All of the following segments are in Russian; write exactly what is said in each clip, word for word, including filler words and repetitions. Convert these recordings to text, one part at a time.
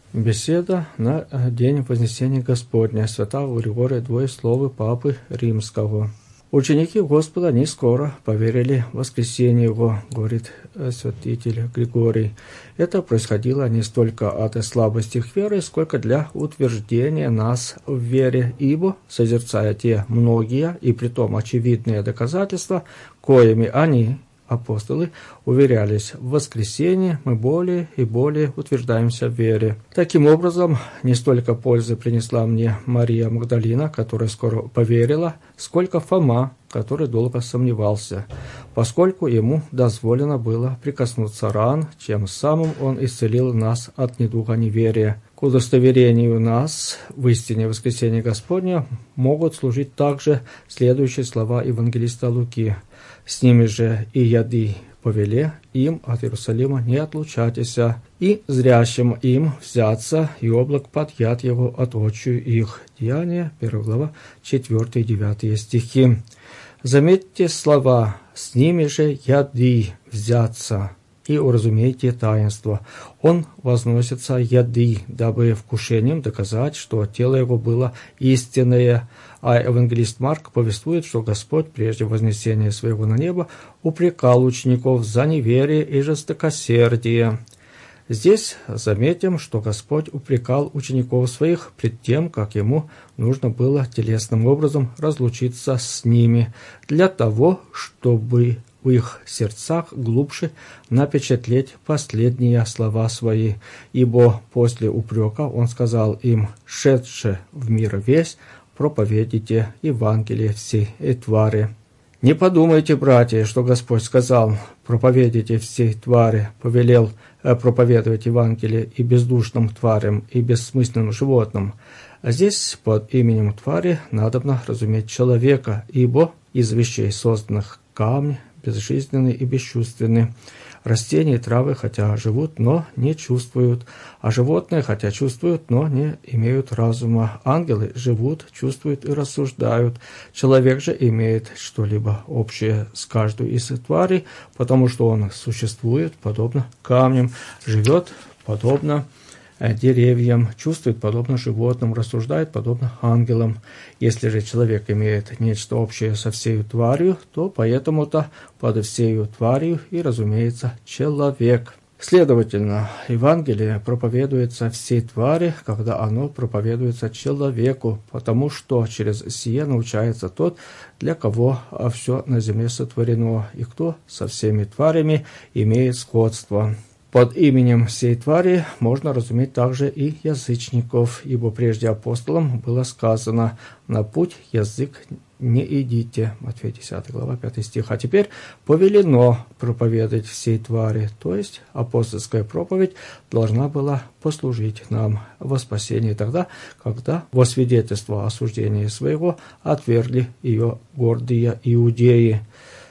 Беседа на день Вознесения Господня святого Григория Двоесловы Папы Римского. Ученики Господа не скоро поверили в воскресение Его, говорит святитель Григорий. Это происходило не столько от слабости их веры, сколько для утверждения нас в вере, ибо, созерцая те многие и притом очевидные доказательства, коими они, апостолы, уверялись в воскресении, мы более и более утверждаемся в вере. Таким образом, не столько пользы принесла мне Мария Магдалина, которая скоро поверила, сколько Фома, который долго сомневался, поскольку ему дозволено было прикоснуться ран, чем самым он исцелил нас от недуга неверия. К удостоверению нас в истине воскресения Господня могут служить также следующие слова евангелиста Луки. «С ними же и яды повеле им от Иерусалима не отлучайтесь, и зрящим им взяться, и облак под яд его от очию их». Деяния, первая глава, четвёртый и девятый стихи. Заметьте слова «с ними же яды взяться» и уразумейте таинство. Он возносится яды, дабы вкушением доказать, что тело его было истинное, а евангелист Марк повествует, что Господь прежде вознесения своего на небо упрекал учеников за неверие и жестокосердие. Здесь заметим, что Господь упрекал учеников своих пред тем, как ему нужно было телесным образом разлучиться с ними, для того, чтобы в их сердцах глубже напечатлеть последние слова свои, ибо после упрека он сказал им: «Шедше в мир весь, проповедуйте Евангелие всей твари». Не подумайте, братья, что Господь сказал: «Проповедуйте всей твари», повелел проповедовать Евангелие и бездушным тварям, и бессмысленным животным. А здесь под именем твари надобно разуметь человека, ибо из вещей, созданных камни, безжизненны и бесчувственны. Растения и травы хотя живут, но не чувствуют, а животные хотя чувствуют, но не имеют разума. Ангелы живут, чувствуют и рассуждают. Человек же имеет что-либо общее с каждой из тварей, потому что он существует подобно камням, живет подобно деревьям, чувствует подобно животным, рассуждает подобно ангелам. Если же человек имеет нечто общее со всею тварью, то поэтому-то под всею тварью и, разумеется, человек. Следовательно, Евангелие проповедуется всей твари, когда оно проповедуется человеку, потому что через сие научается тот, для кого все на земле сотворено, и кто со всеми тварями имеет сходство. Под именем всей твари можно разуметь также и язычников, ибо прежде апостолам было сказано: «На путь язык не идите». Матфея десятая глава, пятый стих. А теперь повелено проповедовать всей твари, то есть апостольская проповедь должна была послужить нам во спасении тогда, когда во свидетельство осуждения своего отвергли ее гордые иудеи.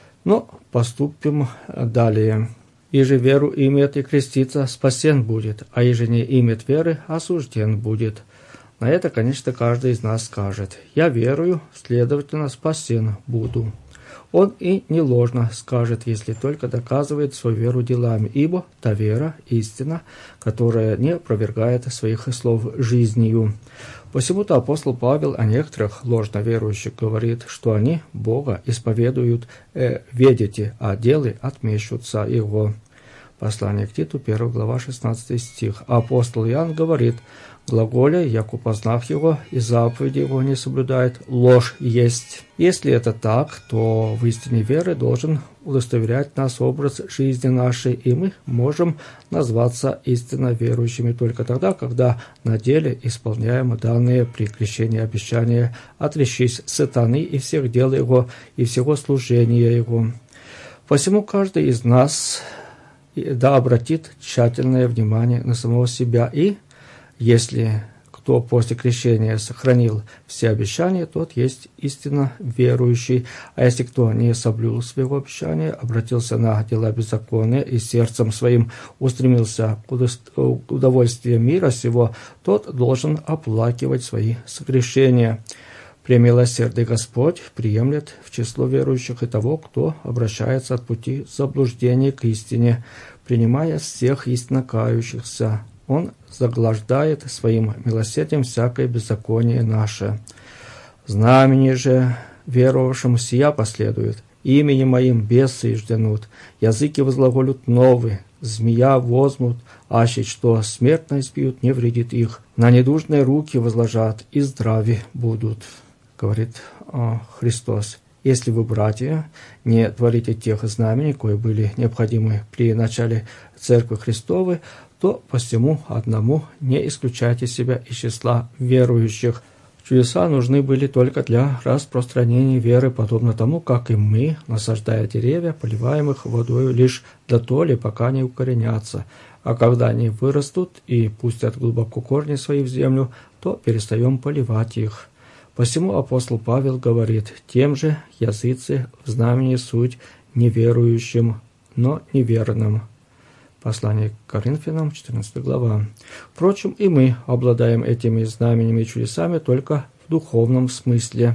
Но поступим далее. «Иже веру имеет и крестится, спасен будет, а иже не имеет веры, осужден будет». На это, конечно, каждый из нас скажет: «Я верую, следовательно, спасен буду». Он и не ложно скажет, если только доказывает свою веру делами, ибо та вера – истина, которая не опровергает своих слов жизнью. Посему-то апостол Павел о некоторых ложно верующих говорит, что они Бога исповедуют, э, «ведите, а делы отмещутся Его». Послание к Титу, первая глава, шестнадцатый стих. А апостол Иоанн говорит: «Глаголя, яко познав его, и заповеди его не соблюдает, ложь есть». Если это так, то в истине веры должен удостоверять нас образ жизни нашей, и мы можем назваться истинно верующими только тогда, когда на деле исполняем данные при крещении обещания: «Отречись сатаны и всех дел его, и всего служения его». Посему каждый из нас да обратит тщательное внимание на самого себя, и если кто после крещения сохранил все обещания, тот есть истинно верующий, а если кто не соблюл своего обещания, обратился на дела беззакония и сердцем своим устремился к удовольствию мира сего, тот должен оплакивать свои согрешения. Премилосердный Господь приемлет в число верующих и того, кто обращается от пути заблуждения к истине, принимая всех истинно кающихся. Он заглаждает своим милосердием всякое беззаконие наше. Знамение же веровавшим сия последует. Именем моим бесы жденут, языки возглаголют новые, змея возьмут, аще что смертно испьют, не вредит их. На недужные руки возложат, и здрави будут, говорит о, Христос. Если вы, братья, не творите тех знамений, кои были необходимы при начале Церкви Христовой, то по всему одному не исключайте себя из числа верующих. Чудеса нужны были только для распространения веры, подобно тому, как и мы, насаждая деревья, поливаем их водой лишь до толи, пока не укоренятся. А когда они вырастут и пустят глубоко корни свои в землю, то перестаем поливать их. Посему апостол Павел говорит: тем же языцы в знамени суть неверующим, но неверным. Послание к Коринфянам, четырнадцатая глава. Впрочем, и мы обладаем этими знамениями и чудесами только в духовном смысле.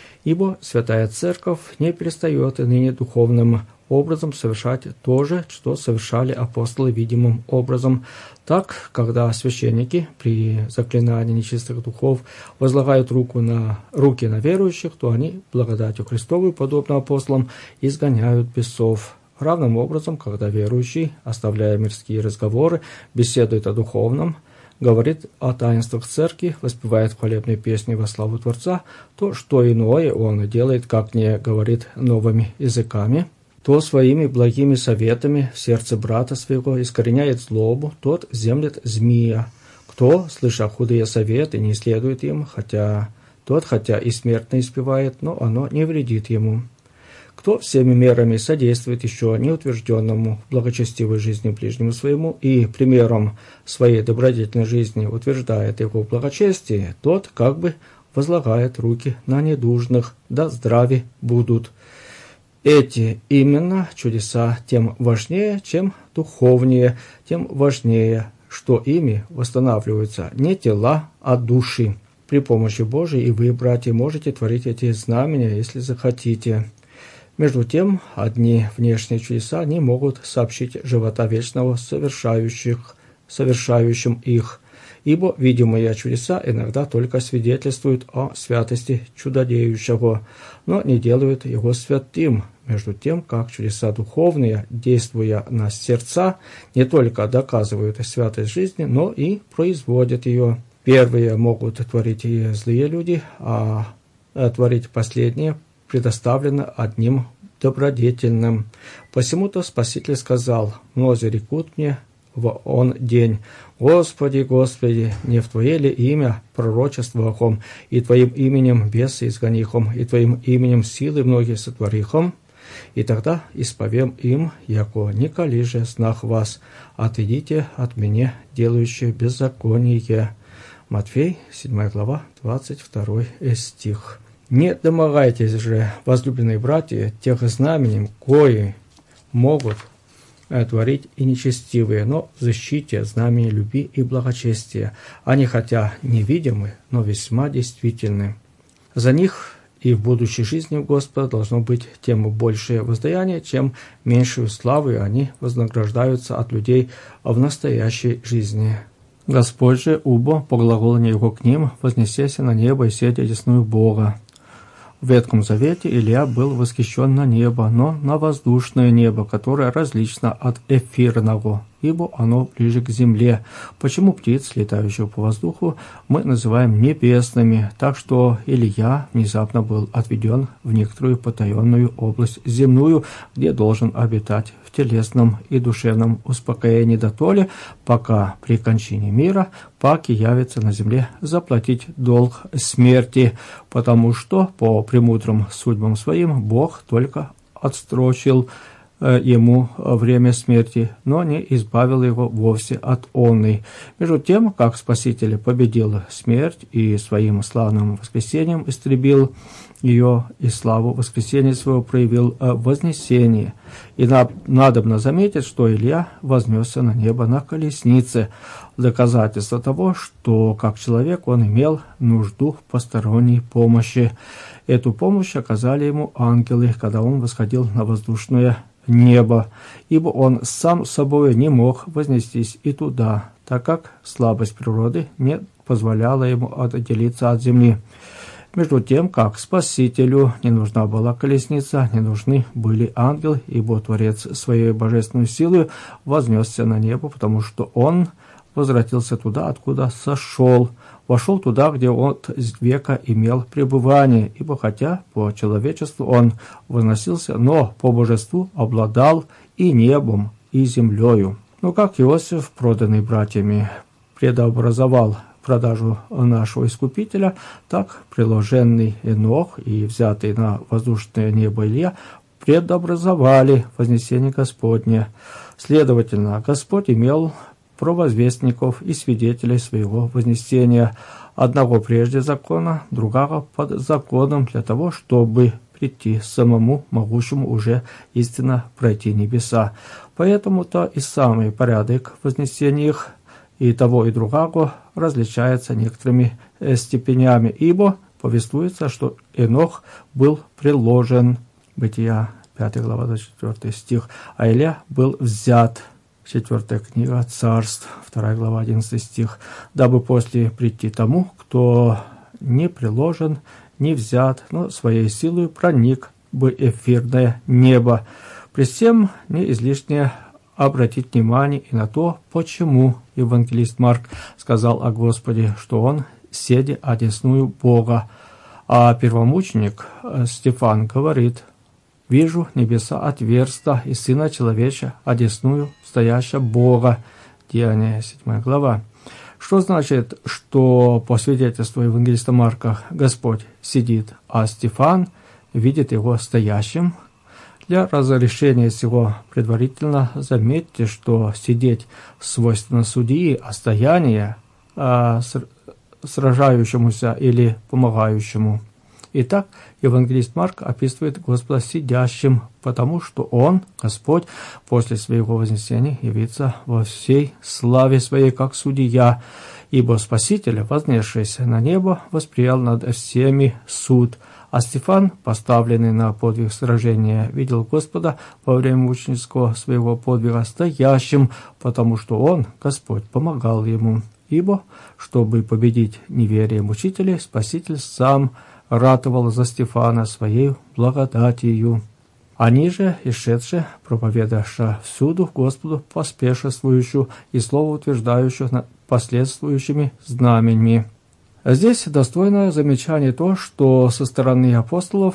Ибо Святая Церковь не перестает и ныне духовным образом совершать то же, что совершали апостолы видимым образом. Так, когда священники при заклинании нечистых духов возлагают руку на, руки на верующих, то они благодатью Христовой, подобно апостолам, изгоняют бесов. Равным образом, когда верующий, оставляя мирские разговоры, беседует о духовном, говорит о таинствах церкви, воспевает хвалебные песни во славу Творца, то что иное он делает, как не говорит новыми языками, то своими благими советами в сердце брата своего искореняет злобу, тот землет змея. Кто, слыша худые советы, не следует им, хотя тот, хотя и смертно испевает, но оно не вредит ему. Кто всеми мерами содействует еще неутвержденному в благочестивой жизни ближнему своему и примером своей добродетельной жизни утверждает его в благочестии, тот как бы возлагает руки на недужных, да здрави будут. Эти именно чудеса тем важнее, чем духовнее, тем важнее, что ими восстанавливаются не тела, а души. При помощи Божией и вы, братья, можете творить эти знамения, если захотите. Между тем, одни внешние чудеса не могут сообщить живота вечного совершающих, совершающим их, ибо видимые чудеса иногда только свидетельствуют о святости чудодеющего, но не делают его святым, между тем, как чудеса духовные, действуя на сердца, не только доказывают святость жизни, но и производят ее. Первые могут творить и злые люди, а творить последние предоставлено одним добродетельным. Посему-то Спаситель сказал: «Мнози рекут мне в он день: Господи, Господи, не в Твое ли имя пророчествовахом, и Твоим именем бесы изгонихом, и Твоим именем силы многие сотворихом? И тогда исповем им, яко николи же знах вас, отойдите от меня, делающие беззаконие». Матфей, седьмая глава, двадцать второй стих. Не домогайтесь же, возлюбленные братья, тех знамений, кои могут творить и нечестивые, но в защите знамени любви и благочестия. Они хотя невидимы, но весьма действительны. За них и в будущей жизни у Господа должно быть тем большее воздаяние, чем меньшую славу они вознаграждаются от людей в настоящей жизни. Господь же, убо, по глаголанию его к ним, вознесеся на небо и сидя одесную Бога. В Ветхом Завете Илья был восхищен на небо, но на воздушное небо, которое различно от эфирного, ибо оно ближе к земле. Почему птиц, летающих по воздуху, мы называем небесными, так что Илья внезапно был отведен в некоторую потаенную область земную, где должен обитать в телесном и душевном успокоении дотоле, пока при кончине мира паки явится на земле заплатить долг смерти, потому что по премудрым судьбам своим Бог только отстрочил ему время смерти, но не избавил его вовсе от онной. Между тем, как Спаситель победил смерть и своим славным воскресением истребил ее, и славу воскресения своего проявил в вознесении. И надобно заметить, что Илья вознесся на небо на колеснице, доказательство того, что как человек он имел нужду в посторонней помощи. Эту помощь оказали ему ангелы, когда он восходил на воздушное небо, ибо он сам собой не мог вознестись и туда. так как слабость природы не позволяла ему отделиться от земли. Между тем, как Спасителю не нужна была колесница, не нужны были ангелы, ибо Творец своей божественной силой вознесся на небо, потому что Он возвратился туда, откуда сошел, вошел туда, где от века имел пребывание, ибо хотя по человечеству Он возносился, но по божеству обладал и небом, и землею. Но как Иосиф, проданный братьями, предобразовал продажу нашего Искупителя, так приложенный Енох и взятый на воздушное небо Илья предобразовали вознесение Господне. Следовательно, Господь имел провозвестников и свидетелей своего вознесения, одного прежде закона, другого под законом, для того, чтобы прийти самому могущему уже истинно пройти небеса. Поэтому-то и самый порядок вознесения их и того, и другого различается некоторыми степенями, ибо повествуется, что Енох был приложен, Бытия пятая глава, двадцать четвёртый стих, а Илья был взят, четвёртая книга Царств, вторая глава, одиннадцатый стих, дабы после прийти тому, кто не приложен, не взят, но своей силой проник бы эфирное небо. При всем не излишне обратить внимание и на то, почему евангелист Марк сказал о Господе, что Он седи одесную Бога, а первомученик Стефан говорит: «Вижу небеса отверста, и Сына Человеча одесную стоящего Бога». Деяния седьмая глава. Что значит, что по свидетельству евангелиста Марка Господь сидит, а Стефан видит Его стоящим? Для разрешения всего предварительно заметьте, что сидеть свойственно судьи, а стояние а, сражающемуся или помогающему. Итак, евангелист Марк описывает Господа сидящим, потому что Он, Господь, после своего вознесения явится во всей славе своей, как судья, ибо Спаситель, вознесшийся на небо, восприял над всеми суд. А Стефан, поставленный на подвиг сражения, видел Господа во время мученического своего подвига стоящим, потому что Он, Господь, помогал ему. Ибо, чтобы победить неверие мучителей, Спаситель сам ратовал за Стефана своей благодатью. Они же, исшедшие, проповедавшие всюду Господу поспешествующую и слово утверждающую над последствующими знаменями. Здесь достойно замечания то, что со стороны апостолов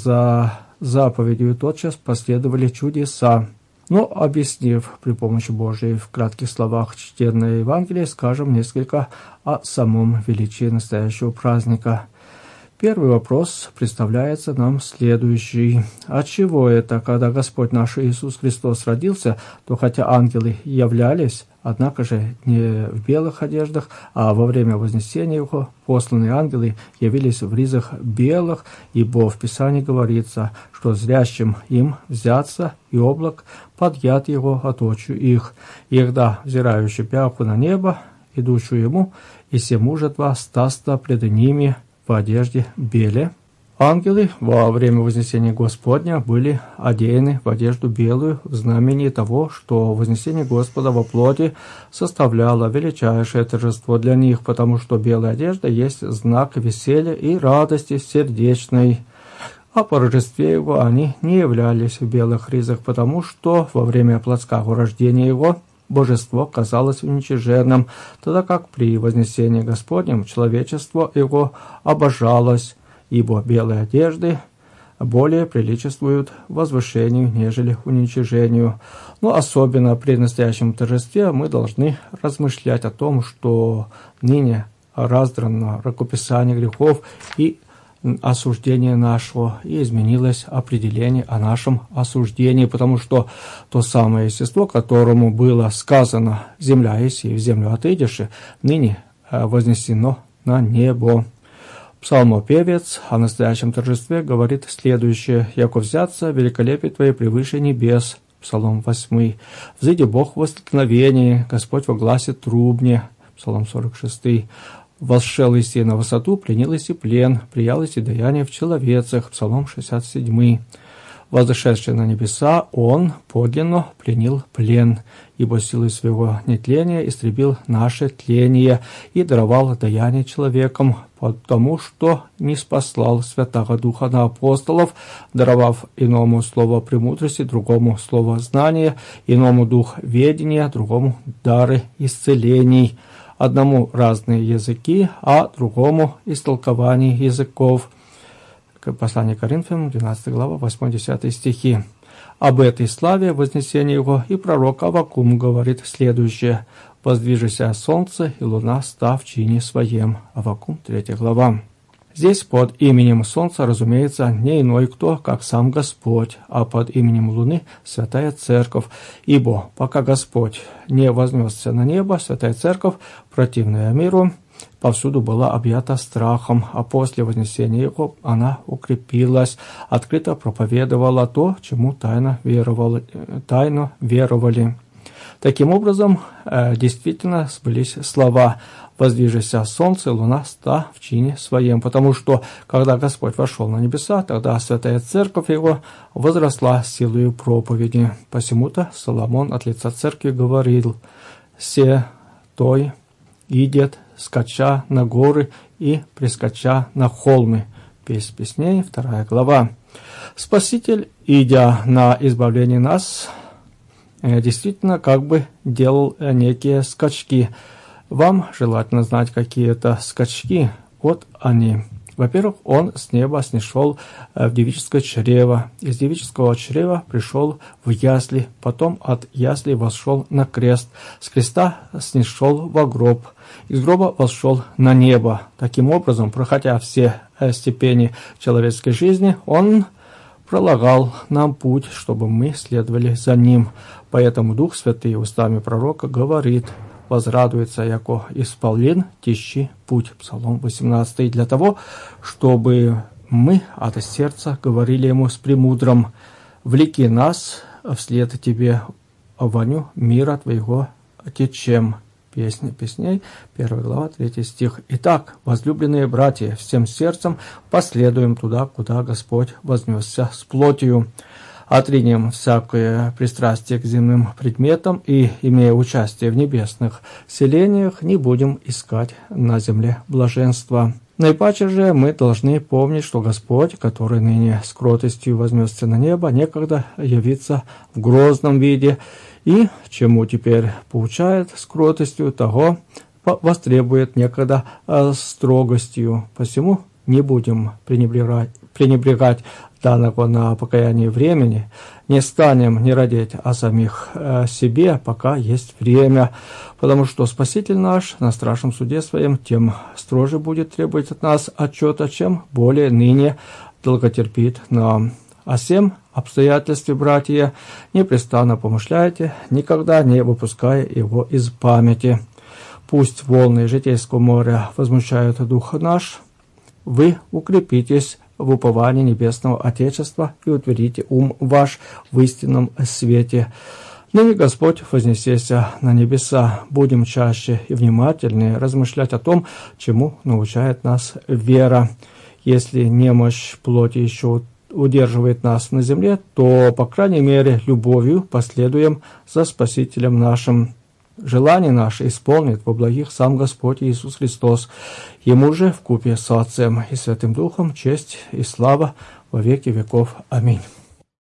за заповедью тотчас последовали чудеса. Но, объяснив при помощи Божией в кратких словах чтенное Евангелие, скажем несколько о самом величии настоящего праздника. Первый вопрос представляется нам следующий. Отчего это, когда Господь наш Иисус Христос родился, то хотя ангелы являлись, однако же не в белых одеждах, а во время вознесения Его посланные ангелы явились в ризах белых, ибо в Писании говорится, что зрящим им взяться, и облак подъят Его от очи их, и когда взирающий пяху на небо, идущую Ему, и се мужа два стаста пред ними, в одежде беле. Ангелы во время вознесения Господня были одеяны в одежду белую в знамение того, что вознесение Господа во плоти составляло величайшее торжество для них, потому что белая одежда есть знак веселья и радости сердечной. А по Рождестве Его они не являлись в белых ризах, потому что во время плотского рождения Его Божество казалось уничиженным, тогда как при вознесении Господнем человечество Его обожалось, ибо белые одежды более приличествуют возвышению, нежели уничижению. Но особенно при настоящем торжестве мы должны размышлять о том, что ныне раздрано рукописание грехов и осуждение нашего, и изменилось определение о нашем осуждении, потому что то самое естество, которому было сказано «земля еси, в землю отойдешь», ныне вознесено на небо. Псалмопевец о настоящем торжестве говорит следующее: «Яко взяться великолепие Твое превыше небес». Псалом восьмой. «Взыди Бог в воскликновении, Господь во гласе трубне». Псалом сорок шестой. «Восшел Иси на высоту, пленил Иси плен, приял Иси даяние в человецах». Псалом шестьдесят седьмой. Возвышедший на небеса, Он подлинно пленил плен, ибо силой своего нетления истребил наше тление и даровал даяние человекам, потому что не спаслал Святого Духа на апостолов, даровав иному слово премудрости, другому слово знания, иному дух ведения, другому дары исцелений, одному разные языки, а другому истолкование языков. Послание Коринфянам, двенадцатая глава, восьмой-десятый стихи. Об этой славе вознесения его и пророк Аввакум говорит следующее: «Воздвижися солнце и луна, ста в чине своем». Аввакум, третья глава. Здесь под именем солнца, разумеется, не иной кто, как сам Господь, а под именем луны – Святая Церковь. Ибо пока Господь не вознесся на небо, Святая Церковь, противная миру, повсюду была объята страхом, а после вознесения его она укрепилась, открыто проповедовала то, чему тайно веровали. Тайно веровали. Таким образом, действительно сбылись слова «Воздвижися солнце, луна ста в чине своем», потому что, когда Господь вошел на небеса, тогда Святая Церковь его возросла силою проповеди. Посему-то Соломон от лица Церкви говорил: «Се той идет, скача на горы и прискача на холмы». Песнь песней, вторая глава. Спаситель, идя на избавление нас, действительно как бы делал некие скачки. Вам желательно знать, какие это скачки. Вот они. Во-первых, он с неба снишел в девическое чрево. Из девического чрева пришел в ясли. Потом от ясли вошел на крест. С креста снишел во гроб. Из гроба вошел на небо. Таким образом, проходя все степени человеческой жизни, он пролагал нам путь, чтобы мы следовали за ним. Поэтому Дух Святый устами пророка говорит: «Возрадуется, яко исполнен тищи путь». Псалом восемнадцатый. Для того, чтобы мы от сердца говорили ему с премудром: «Влеки нас вслед тебе, воню мира твоего течем». Песня песней, первая глава, третий стих. Итак, возлюбленные братья, всем сердцем последуем туда, куда Господь вознесся с плотью. Отринем всякое пристрастие к земным предметам и, имея участие в небесных селениях, не будем искать на земле блаженства. Наипаче же мы должны помнить, что Господь, который ныне с кротостью вознесся на небо, некогда явится в грозном виде, и чему теперь поучает с кротостью, того востребует некогда строгостью. Посему не будем пренебрегать, пренебрегать данного на покаяние времени, не станем не радеть о самих себе, пока есть время, потому что Спаситель наш на страшном суде своем тем строже будет требовать от нас отчета, чем более ныне долготерпит нам. О сем обстоятельстве, братья, непрестанно помышляйте, никогда не выпуская его из памяти. Пусть волны житейского моря возмущают дух наш, вы укрепитесь в уповании небесного Отечества и утвердите ум ваш в истинном свете. Ныне Господь вознесется на небеса. Будем чаще и внимательнее размышлять о том, чему научает нас вера. Если немощь плоти еще удерживает нас на земле, то, по крайней мере, любовью последуем за Спасителем нашим. Желание наше исполнит во благих сам Господь Иисус Христос. Ему же вкупе с Отцем и Святым Духом честь и слава во веки веков. Аминь.